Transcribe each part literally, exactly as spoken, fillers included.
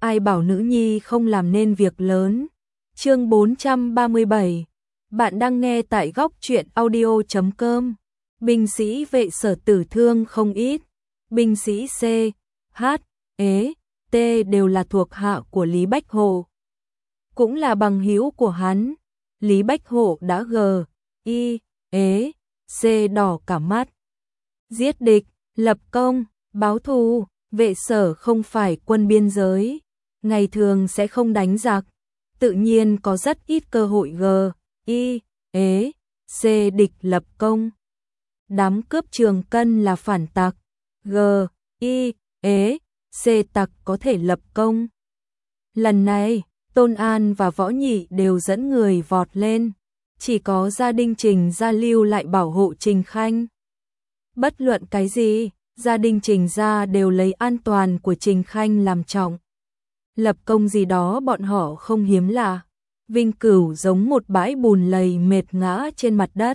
ai bảo nữ nhi không làm nên việc lớn. Chương bốn trăm ba mươi bảy. Bạn đang nghe tại góc truyện audio chấm com. Binh sĩ vệ sở tử thương không ít. Binh sĩ C, H, E, T đều là thuộc hạ của Lý Bách Hộ, cũng là bằng hữu của hắn. Lý Bách Hộ đã g, I, E, C đỏ cả mắt. Giết địch, lập công, báo thù. Vệ sở không phải quân biên giới, ngày thường sẽ không đánh giặc, tự nhiên có rất ít cơ hội g, I, E, C địch lập công. Đám cướp Trường Cân là phản tặc, g, I, E, C tặc có thể lập công. Lần này, Tôn An và Võ Nhị đều dẫn người vọt lên, chỉ có gia đình Trình Gia lưu lại bảo hộ Trình Khanh. Bất luận cái gì, gia đình Trình Gia đều lấy an toàn của Trình Khanh làm trọng. Lập công gì đó bọn họ không hiếm lạ. Vinh Cửu giống một bãi bùn lầy mệt ngã trên mặt đất.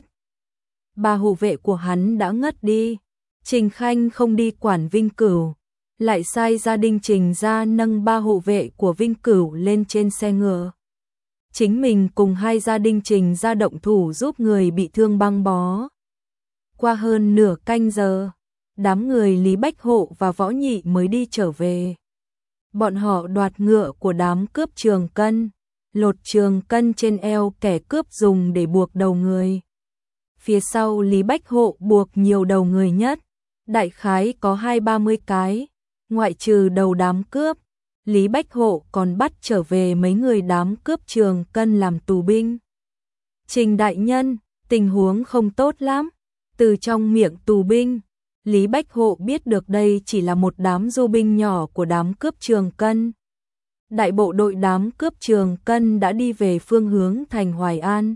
Ba hộ vệ của hắn đã ngất đi. Trình Khanh không đi quản Vinh Cửu, lại sai gia đình Trình Gia nâng ba hộ vệ của Vinh Cửu lên trên xe ngựa. Chính mình cùng hai gia đình Trình Gia động thủ giúp người bị thương băng bó. Qua hơn nửa canh giờ, đám người Lý Bách Hộ và Võ Nhị mới đi trở về. Bọn họ đoạt ngựa của đám cướp Trường Cân, lột trường cân trên eo kẻ cướp dùng để buộc đầu người. Phía sau Lý Bách Hộ buộc nhiều đầu người nhất, đại khái có hai ba mươi cái, ngoại trừ đầu đám cướp. Lý Bách Hộ còn bắt trở về mấy người đám cướp Trường Cân làm tù binh. Trình đại nhân, tình huống không tốt lắm. Từ trong miệng tù binh, Lý Bách Hộ biết được đây chỉ là một đám du binh nhỏ của đám cướp Trường Cân. Đại bộ đội đám cướp Trường Cân đã đi về phương hướng thành Hoài An.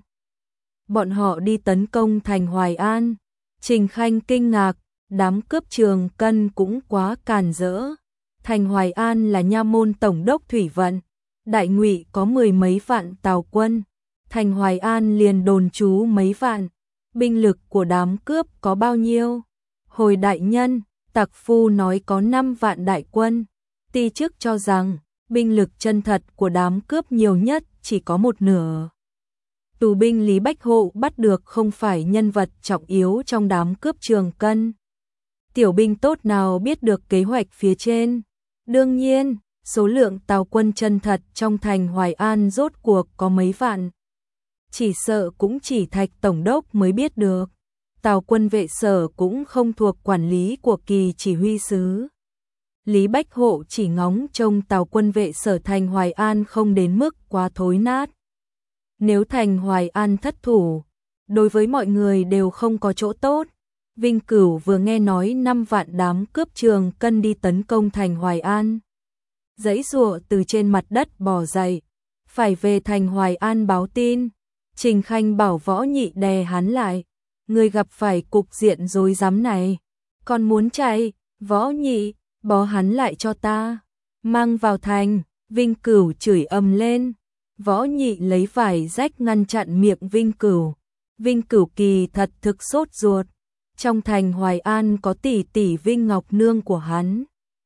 Bọn họ đi tấn công thành Hoài An. Trình Khanh kinh ngạc, đám cướp Trường Cân cũng quá càn rỡ. Thành Hoài An là nha môn tổng đốc thủy vận, đại ngụy có mười mấy vạn tào quân, thành Hoài An liền đồn trú mấy vạn. Binh lực của đám cướp có bao nhiêu? Hồi đại nhân, tặc phu nói có năm vạn đại quân. Ti chức cho rằng, binh lực chân thật của đám cướp nhiều nhất chỉ có một nửa. Tù binh Lý Bách Hộ bắt được không phải nhân vật trọng yếu trong đám cướp Trường Cân. Tiểu binh tốt nào biết được kế hoạch phía trên. Đương nhiên, số lượng tào quân chân thật trong thành Hoài An rốt cuộc có mấy vạn. Chỉ sợ cũng chỉ Thạch Tổng đốc mới biết được. Tào quân vệ sở cũng không thuộc quản lý của Kỳ chỉ huy sứ. Lý Bách Hộ chỉ ngóng trông tào quân vệ sở thành Hoài An không đến mức quá thối nát. Nếu thành Hoài An thất thủ, đối với mọi người đều không có chỗ tốt. Vinh Cửu vừa nghe nói năm vạn đám cướp Trường Cân đi tấn công thành Hoài An, giãy giụa từ trên mặt đất bò dậy, phải về thành Hoài An báo tin. Trình Khanh bảo Võ Nhị đè hắn lại, người gặp phải cục diện rối rắm này, còn muốn chạy? Võ Nhị, bó hắn lại cho ta, mang vào thành. Vinh Cửu chửi ầm lên. Võ Nhị lấy vải rách ngăn chặn miệng Vinh Cửu. Vinh Cửu kỳ thật thực sốt ruột. Trong thành Hoài An có tỷ tỷ Vinh Ngọc Nương của hắn,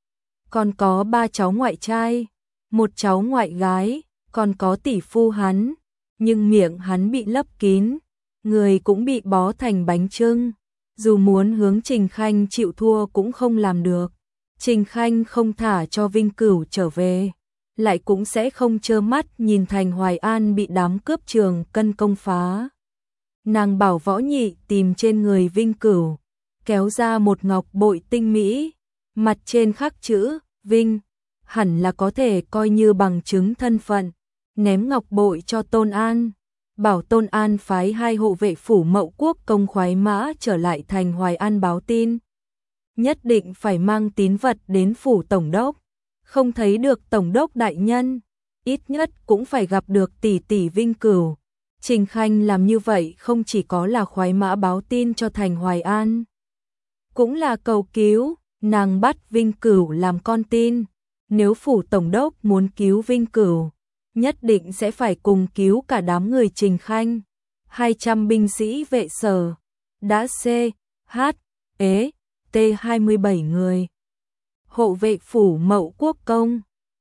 còn có ba cháu ngoại trai, một cháu ngoại gái, còn có tỷ phu hắn, nhưng miệng hắn bị lấp kín, người cũng bị bó thành bánh chưng. Dù muốn hướng Trình Khanh chịu thua cũng không làm được. Trình Khanh không thả cho Vinh Cửu trở về, lại cũng sẽ không trơ mắt nhìn thành Hoài An bị đám cướp Trường Cân công phá. Nàng bảo Võ Nhị tìm trên người Vinh Cửu, kéo ra một ngọc bội tinh mỹ, mặt trên khắc chữ Vinh, hẳn là có thể coi như bằng chứng thân phận, ném ngọc bội cho Tôn An, bảo Tôn An phái hai hộ vệ phủ Mậu Quốc công khoái mã trở lại thành Hoài An báo tin. Nhất định phải mang tín vật đến phủ tổng đốc, không thấy được tổng đốc đại nhân, ít nhất cũng phải gặp được tỷ tỷ Vinh Cửu. Trình Khanh làm như vậy không chỉ có là khoái mã báo tin cho thành Hoài An, cũng là cầu cứu. Nàng bắt Vinh Cửu làm con tin, nếu phủ tổng đốc muốn cứu Vinh Cửu, nhất định sẽ phải cùng cứu cả đám người Trình Khanh. hai trăm binh sĩ vệ sở, đã C, H, E, T hai mươi bảy người. Hộ vệ phủ Mậu Quốc công,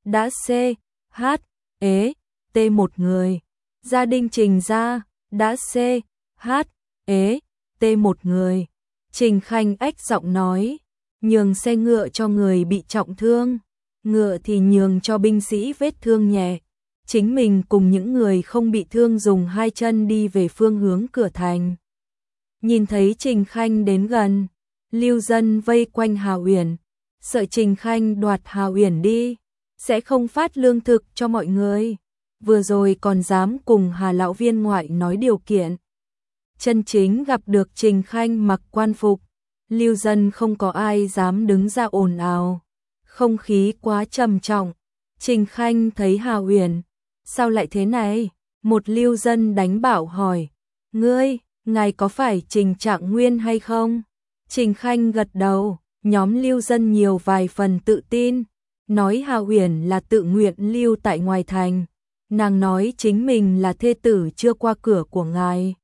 đã C, H, ế, T một người. Gia đình Trình gia đã C, H, ế, T một người. Trình Khanh ếch giọng nói, nhường xe ngựa cho người bị trọng thương, ngựa thì nhường cho binh sĩ vết thương nhẹ. Chính mình cùng những người không bị thương dùng hai chân đi về phương hướng cửa thành. Nhìn thấy Trình Khanh đến gần, lưu dân vây quanh Hà Uyển, sợ Trình Khanh đoạt Hà Uyển đi, sẽ không phát lương thực cho mọi người. Vừa rồi còn dám cùng Hà lão viên ngoại nói điều kiện. Chân chính gặp được Trình Khanh mặc quan phục, lưu dân không có ai dám đứng ra ồn ào. Không khí quá trầm trọng. Trình Khanh thấy Hà Uyển, sao lại thế này? Một lưu dân đánh bảo hỏi, ngươi, ngài có phải Trình Trạng Nguyên hay không? Trình Khanh gật đầu, nhóm lưu dân nhiều vài phần tự tin, nói Hà Uyển là tự nguyện lưu tại ngoài thành. Nàng nói chính mình là thê tử chưa qua cửa của ngài.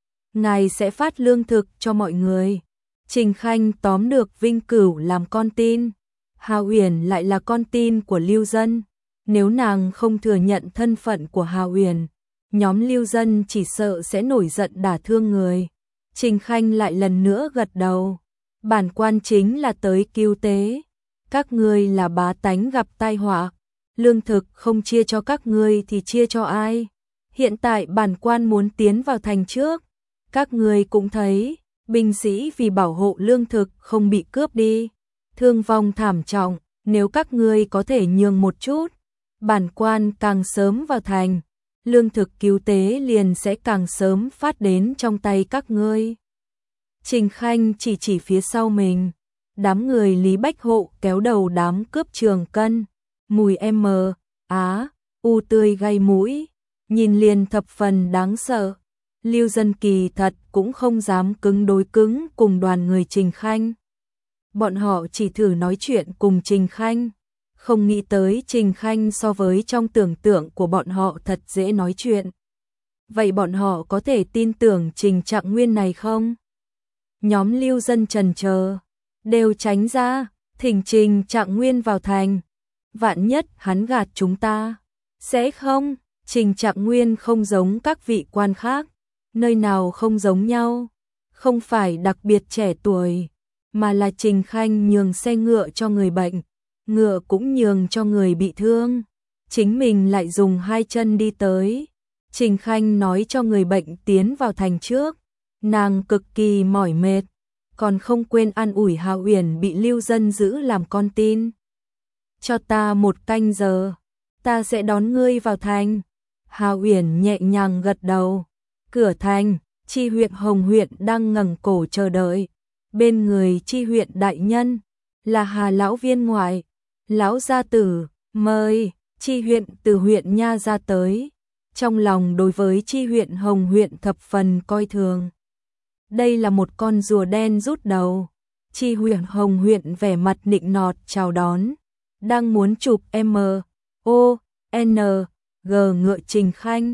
Ngài sẽ phát lương thực cho mọi người. Trình Khanh tóm được Vinh Cửu làm con tin. Hà Uyển lại là con tin của lưu dân. Nếu nàng không thừa nhận thân phận của Hà Uyển, nhóm lưu dân chỉ sợ sẽ nổi giận đả thương người. Trình Khanh lại lần nữa gật đầu. Bản quan chính là tới cứu tế. Các ngươi là bá tánh gặp tai họa. Lương thực không chia cho các ngươi thì chia cho ai? Hiện tại bản quan muốn tiến vào thành trước. Các ngươi cũng thấy, binh sĩ vì bảo hộ lương thực không bị cướp đi, thương vong thảm trọng. Nếu các ngươi có thể nhường một chút, bản quan càng sớm vào thành, lương thực cứu tế liền sẽ càng sớm phát đến trong tay các ngươi. Trình Khanh chỉ chỉ phía sau mình. Đám người Lý Bách Hộ kéo đầu đám cướp Trường Cân. Mùi M, Á, U tươi gây mũi, nhìn liền thập phần đáng sợ. Lưu dân kỳ thật cũng không dám cứng đối cứng cùng đoàn người Trình Khanh. Bọn họ chỉ thử nói chuyện cùng Trình Khanh, không nghĩ tới Trình Khanh so với trong tưởng tượng của bọn họ thật dễ nói chuyện. Vậy bọn họ có thể tin tưởng Trình Trạng Nguyên này không? Nhóm lưu dân trần chờ, đều tránh ra, thỉnh Trình Trạng Nguyên vào thành. Vạn nhất hắn gạt chúng ta. Sẽ không, Trình Trạng Nguyên không giống các vị quan khác, nơi nào không giống nhau. Không phải đặc biệt trẻ tuổi, mà là Trình Khanh nhường xe ngựa cho người bệnh, ngựa cũng nhường cho người bị thương. Chính mình lại dùng hai chân đi tới. Trình Khanh nói cho người bệnh tiến vào thành trước. Nàng cực kỳ mỏi mệt, còn không quên an ủi Hà Uyển bị lưu dân giữ làm con tin. Cho ta một canh giờ, ta sẽ đón ngươi vào thành. Hà Uyển nhẹ nhàng gật đầu. Cửa thành, Chi huyện Hồng huyện đang ngẩng cổ chờ đợi. Bên người Chi huyện đại nhân là Hà lão viên ngoại. Lão gia tử, mời. Chi huyện từ huyện nha ra tới. Trong lòng đối với Chi huyện Hồng huyện thập phần coi thường. Đây là một con rùa đen rút đầu. Chi huyện Hồng huyện vẻ mặt nịnh nọt chào đón. Đang muốn chụp M, O, N, G ngựa Trình Khanh.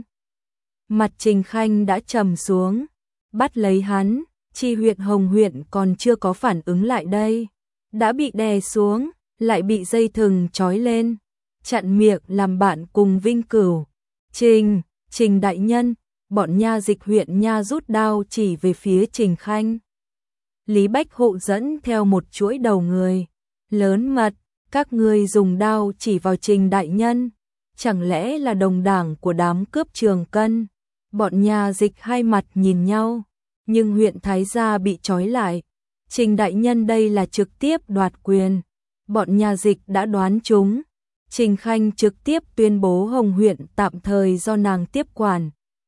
Mặt Trình Khanh đã trầm xuống, bắt lấy hắn. Chi huyện Hồng huyện còn chưa có phản ứng lại đây, đã bị đè xuống, lại bị dây thừng trói lên, chặn miệng làm bạn cùng Vinh Cửu. Trình, Trình đại nhân, bọn nha dịch huyện nha rút đao chỉ về phía Trình Khanh. Lý Bách Hộ dẫn theo một chuỗi đầu người, lớn mật, các ngươi dùng đao chỉ vào Trình đại nhân, chẳng lẽ là đồng đảng của đám cướp Trường Cân? Bọn nha dịch hai mặt nhìn nhau, nhưng huyện Thái gia bị trói lại. Trình đại nhân đây là trực tiếp đoạt quyền. Bọn nha dịch đã đoán chúng. Trình Khanh trực tiếp tuyên bố Hồng huyện tạm thời do nàng tiếp quản.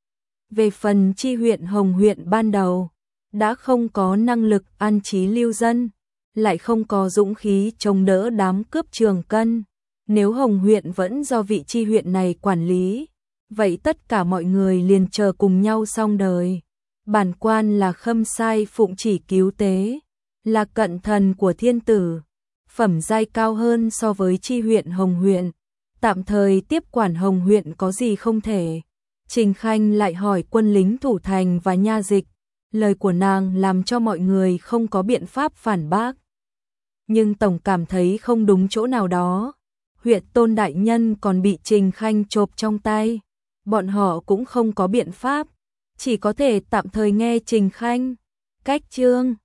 Về phần Chi huyện Hồng huyện ban đầu, đã không có năng lực an trí lưu dân, lại không có dũng khí chống đỡ đám cướp Trường Cân. Nếu Hồng huyện vẫn do vị Chi huyện này quản lý, vậy tất cả mọi người liền chờ cùng nhau xong đời. Bản quan là khâm sai phụng chỉ cứu tế, là cận thần của thiên tử, phẩm giai cao hơn so với Chi huyện Hồng huyện, tạm thời tiếp quản Hồng huyện có gì không thể. Trình Khanh lại hỏi quân lính thủ thành và nha dịch, lời của nàng làm cho mọi người không có biện pháp phản bác. Nhưng tổng cảm thấy không đúng chỗ nào đó. huyện Tôn đại nhân còn bị Trình Khanh chộp trong tay. Bọn họ cũng không có biện pháp, chỉ có thể tạm thời nghe Trình Khanh. Cách chương